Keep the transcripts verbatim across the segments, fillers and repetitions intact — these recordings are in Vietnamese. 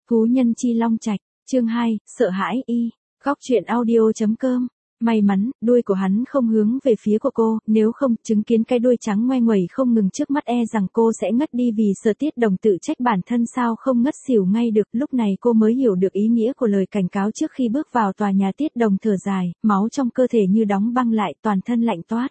Phú Nhân Chi Long Trạch, chương hai, sợ hãi y, góc truyện audio.com. May mắn, đuôi của hắn không hướng về phía của cô, nếu không, chứng kiến cái đuôi trắng ngoe nguẩy không ngừng trước mắt e rằng cô sẽ ngất đi vì sợ. Tiết Đồng tự trách bản thân sao không ngất xỉu ngay được, lúc này cô mới hiểu được ý nghĩa của lời cảnh cáo trước khi bước vào tòa nhà. Tiết Đồng thở dài, máu trong cơ thể như đóng băng lại, toàn thân lạnh toát.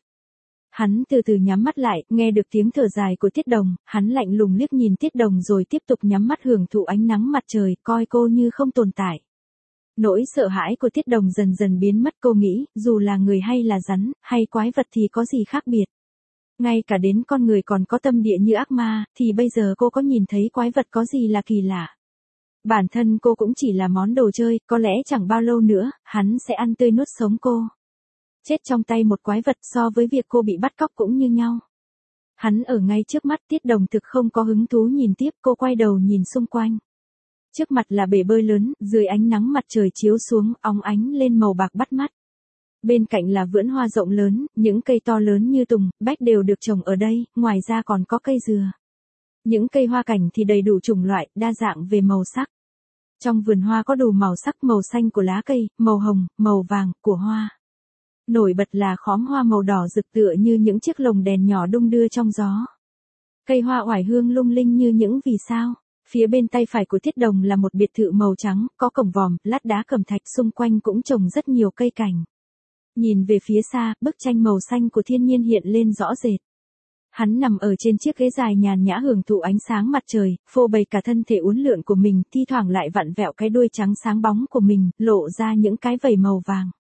Hắn từ từ nhắm mắt lại, nghe được tiếng thở dài của Tiết Đồng, hắn lạnh lùng liếc nhìn Tiết Đồng rồi tiếp tục nhắm mắt hưởng thụ ánh nắng mặt trời, coi cô như không tồn tại. Nỗi sợ hãi của Tiết Đồng dần dần biến mất, cô nghĩ, dù là người hay là rắn, hay quái vật thì có gì khác biệt. Ngay cả đến con người còn có tâm địa như ác ma, thì bây giờ cô có nhìn thấy quái vật có gì là kỳ lạ. Bản thân cô cũng chỉ là món đồ chơi, có lẽ chẳng bao lâu nữa, hắn sẽ ăn tươi nuốt sống cô. Chết trong tay một quái vật so với việc cô bị bắt cóc cũng như nhau. Hắn ở ngay trước mắt. Tiết Đồng thực không có hứng thú nhìn tiếp, cô quay đầu nhìn xung quanh. Trước mặt là bể bơi lớn, dưới ánh nắng mặt trời chiếu xuống, óng ánh lên màu bạc bắt mắt. Bên cạnh là vườn hoa rộng lớn, những cây to lớn như tùng, bách đều được trồng ở đây, ngoài ra còn có cây dừa. Những cây hoa cảnh thì đầy đủ chủng loại, đa dạng về màu sắc. Trong vườn hoa có đủ màu sắc, màu xanh của lá cây, màu hồng, màu vàng của hoa. Nổi bật là khóm hoa màu đỏ rực tựa như những chiếc lồng đèn nhỏ đung đưa trong gió. Cây hoa oải hương lung linh như những vì sao. Phía bên tay phải của Tiết Đồng là một biệt thự màu trắng, có cổng vòm, lát đá cẩm thạch, xung quanh cũng trồng rất nhiều cây cảnh. Nhìn về phía xa, bức tranh màu xanh của thiên nhiên hiện lên rõ rệt. Hắn nằm ở trên chiếc ghế dài nhàn nhã hưởng thụ ánh sáng mặt trời, phô bày cả thân thể uốn lượn của mình, thi thoảng lại vặn vẹo cái đuôi trắng sáng bóng của mình, lộ ra những cái vảy màu vàng.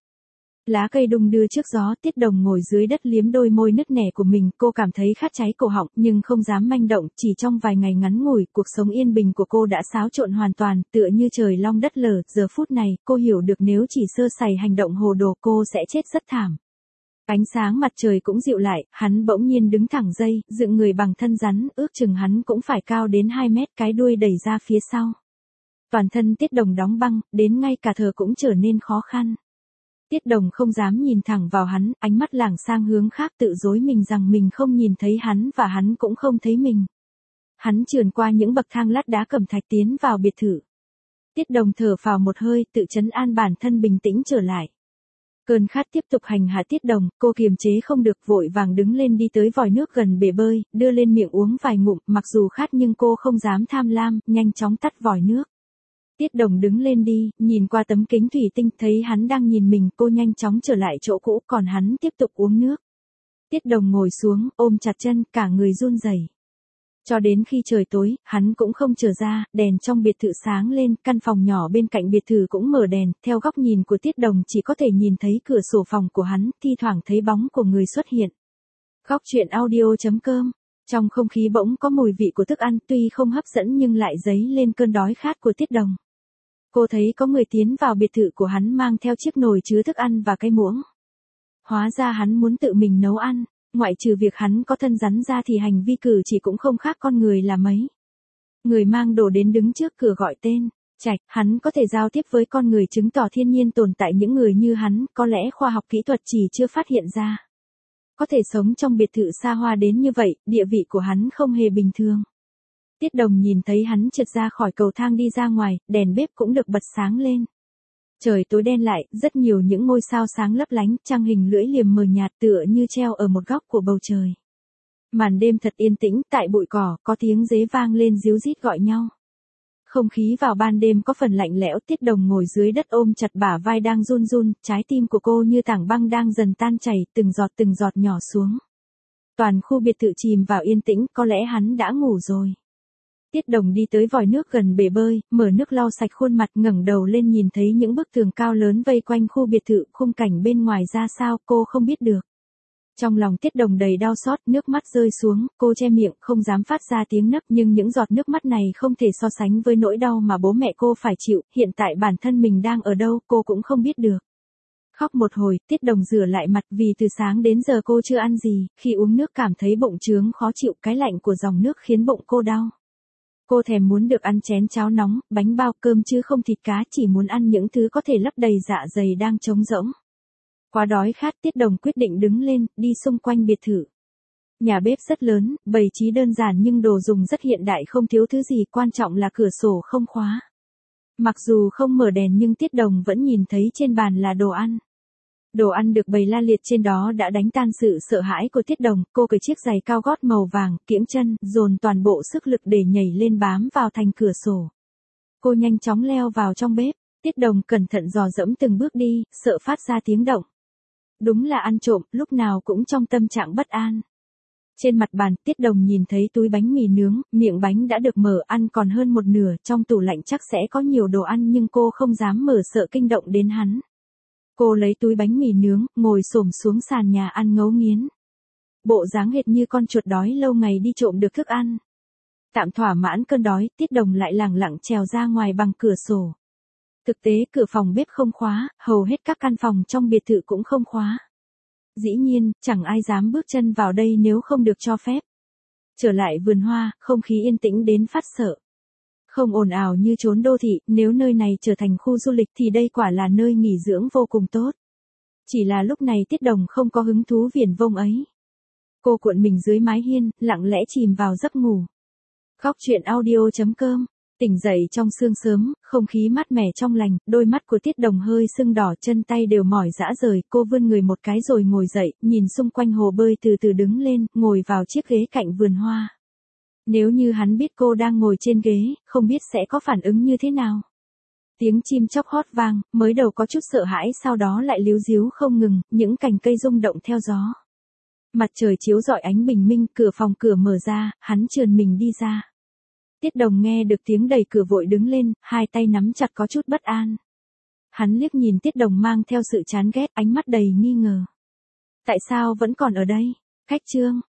Lá cây đung đưa trước gió. Tiết Đồng ngồi dưới đất liếm đôi môi nứt nẻ của mình, cô cảm thấy khát cháy cổ họng, nhưng không dám manh động. Chỉ trong vài ngày ngắn ngủi, cuộc sống yên bình của cô đã xáo trộn hoàn toàn, tựa như trời long đất lở. Giờ phút này, cô hiểu được nếu chỉ sơ sẩy hành động hồ đồ, cô sẽ chết rất thảm. Ánh sáng mặt trời cũng dịu lại, hắn bỗng nhiên đứng thẳng dây, dựng người bằng thân rắn, ước chừng hắn cũng phải cao đến hai mét, cái đuôi đẩy ra phía sau. Toàn thân Tiết Đồng đóng băng, đến ngay cả thở cũng trở nên khó khăn. Tiết Đồng không dám nhìn thẳng vào hắn, ánh mắt lảng sang hướng khác, tự dối mình rằng mình không nhìn thấy hắn và hắn cũng không thấy mình. Hắn trườn qua những bậc thang lát đá cẩm thạch tiến vào biệt thự. Tiết Đồng thở phào một hơi, tự trấn an bản thân bình tĩnh trở lại. Cơn khát tiếp tục hành hạ Tiết Đồng, cô kiềm chế không được, vội vàng đứng lên đi tới vòi nước gần bể bơi, đưa lên miệng uống vài ngụm, mặc dù khát nhưng cô không dám tham lam, nhanh chóng tắt vòi nước. Tiết Đồng đứng lên đi, nhìn qua tấm kính thủy tinh, thấy hắn đang nhìn mình, cô nhanh chóng trở lại chỗ cũ, còn hắn tiếp tục uống nước. Tiết Đồng ngồi xuống, ôm chặt chân, cả người run rẩy. Cho đến khi trời tối, hắn cũng không trở ra, đèn trong biệt thự sáng lên, căn phòng nhỏ bên cạnh biệt thự cũng mở đèn, theo góc nhìn của Tiết Đồng chỉ có thể nhìn thấy cửa sổ phòng của hắn, thi thoảng thấy bóng của người xuất hiện. Góc truyện audio.com. Trong không khí bỗng có mùi vị của thức ăn, tuy không hấp dẫn nhưng lại dấy lên cơn đói khát của Tiết Đồng. Cô thấy có người tiến vào biệt thự của hắn mang theo chiếc nồi chứa thức ăn và cái muỗng. Hóa ra hắn muốn tự mình nấu ăn, ngoại trừ việc hắn có thân rắn ra thì hành vi cử chỉ cũng không khác con người là mấy. Người mang đồ đến đứng trước cửa gọi tên, Trạch, hắn có thể giao tiếp với con người, chứng tỏ thiên nhiên tồn tại những người như hắn, có lẽ khoa học kỹ thuật chỉ chưa phát hiện ra. Có thể sống trong biệt thự xa hoa đến như vậy, địa vị của hắn không hề bình thường. Tiết Đồng nhìn thấy hắn trượt ra khỏi cầu thang đi ra ngoài, đèn bếp cũng được bật sáng lên. Trời tối đen lại, rất nhiều những ngôi sao sáng lấp lánh, trăng hình lưỡi liềm mờ nhạt tựa như treo ở một góc của bầu trời. Màn đêm thật yên tĩnh, tại bụi cỏ, có tiếng dế vang lên ríu rít gọi nhau. Không khí vào ban đêm có phần lạnh lẽo. Tiết Đồng ngồi dưới đất ôm chặt bả vai đang run run, trái tim của cô như tảng băng đang dần tan chảy, từng giọt từng giọt nhỏ xuống. Toàn khu biệt thự chìm vào yên tĩnh, có lẽ hắn đã ngủ rồi. Tiết Đồng đi tới vòi nước gần bể bơi, mở nước lau sạch khuôn mặt, ngẩng đầu lên nhìn thấy những bức tường cao lớn vây quanh khu biệt thự, khung cảnh bên ngoài ra sao cô không biết được. Trong lòng Tiết Đồng đầy đau xót, nước mắt rơi xuống, cô che miệng, không dám phát ra tiếng nấc, nhưng những giọt nước mắt này không thể so sánh với nỗi đau mà bố mẹ cô phải chịu, hiện tại bản thân mình đang ở đâu, cô cũng không biết được. Khóc một hồi, Tiết Đồng rửa lại mặt, vì từ sáng đến giờ cô chưa ăn gì, khi uống nước cảm thấy bụng trướng khó chịu, cái lạnh của dòng nước khiến bụng cô đau. Cô thèm muốn được ăn chén cháo nóng, bánh bao, cơm chứ không thịt cá, chỉ muốn ăn những thứ có thể lấp đầy dạ dày đang trống rỗng. Quá đói khát, Tiết Đồng quyết định đứng lên, đi xung quanh biệt thự. Nhà bếp rất lớn, bày trí đơn giản nhưng đồ dùng rất hiện đại, không thiếu thứ gì, quan trọng là cửa sổ không khóa. Mặc dù không mở đèn nhưng Tiết Đồng vẫn nhìn thấy trên bàn là đồ ăn. Đồ ăn được bày la liệt trên đó đã đánh tan sự sợ hãi của Tiết Đồng, cô cởi chiếc giày cao gót màu vàng, kiễng chân, dồn toàn bộ sức lực để nhảy lên bám vào thành cửa sổ. Cô nhanh chóng leo vào trong bếp, Tiết Đồng cẩn thận dò dẫm từng bước đi, sợ phát ra tiếng động. Đúng là ăn trộm, lúc nào cũng trong tâm trạng bất an. Trên mặt bàn, Tiết Đồng nhìn thấy túi bánh mì nướng, miệng bánh đã được mở, ăn còn hơn một nửa, trong tủ lạnh chắc sẽ có nhiều đồ ăn nhưng cô không dám mở sợ kinh động đến hắn. Cô lấy túi bánh mì nướng, ngồi xổm xuống sàn nhà ăn ngấu nghiến. Bộ dáng hệt như con chuột đói lâu ngày đi trộm được thức ăn. Tạm thỏa mãn cơn đói, Tiết Đồng lại lẳng lặng trèo ra ngoài bằng cửa sổ. Thực tế cửa phòng bếp không khóa, hầu hết các căn phòng trong biệt thự cũng không khóa. Dĩ nhiên, chẳng ai dám bước chân vào đây nếu không được cho phép. Trở lại vườn hoa, không khí yên tĩnh đến phát sợ. Không ồn ào như chốn đô thị, nếu nơi này trở thành khu du lịch thì đây quả là nơi nghỉ dưỡng vô cùng tốt. Chỉ là lúc này Tiết Đồng không có hứng thú viển vông ấy. Cô cuộn mình dưới mái hiên, lặng lẽ chìm vào giấc ngủ. Góc truyện audio chấm com. Tỉnh dậy trong sương sớm, không khí mát mẻ trong lành, đôi mắt của Tiết Đồng hơi sưng đỏ, chân tay đều mỏi rã rời, cô vươn người một cái rồi ngồi dậy, nhìn xung quanh hồ bơi từ từ đứng lên, ngồi vào chiếc ghế cạnh vườn hoa. Nếu như hắn biết cô đang ngồi trên ghế, không biết sẽ có phản ứng như thế nào. Tiếng chim chóc hót vang, mới đầu có chút sợ hãi sau đó lại líu ríu không ngừng, những cành cây rung động theo gió. Mặt trời chiếu rọi ánh bình minh, cửa phòng cửa mở ra, hắn trườn mình đi ra. Tiết Đồng nghe được tiếng đẩy cửa vội đứng lên, hai tay nắm chặt có chút bất an. Hắn liếc nhìn Tiết Đồng mang theo sự chán ghét, ánh mắt đầy nghi ngờ. Tại sao vẫn còn ở đây? Khách trương,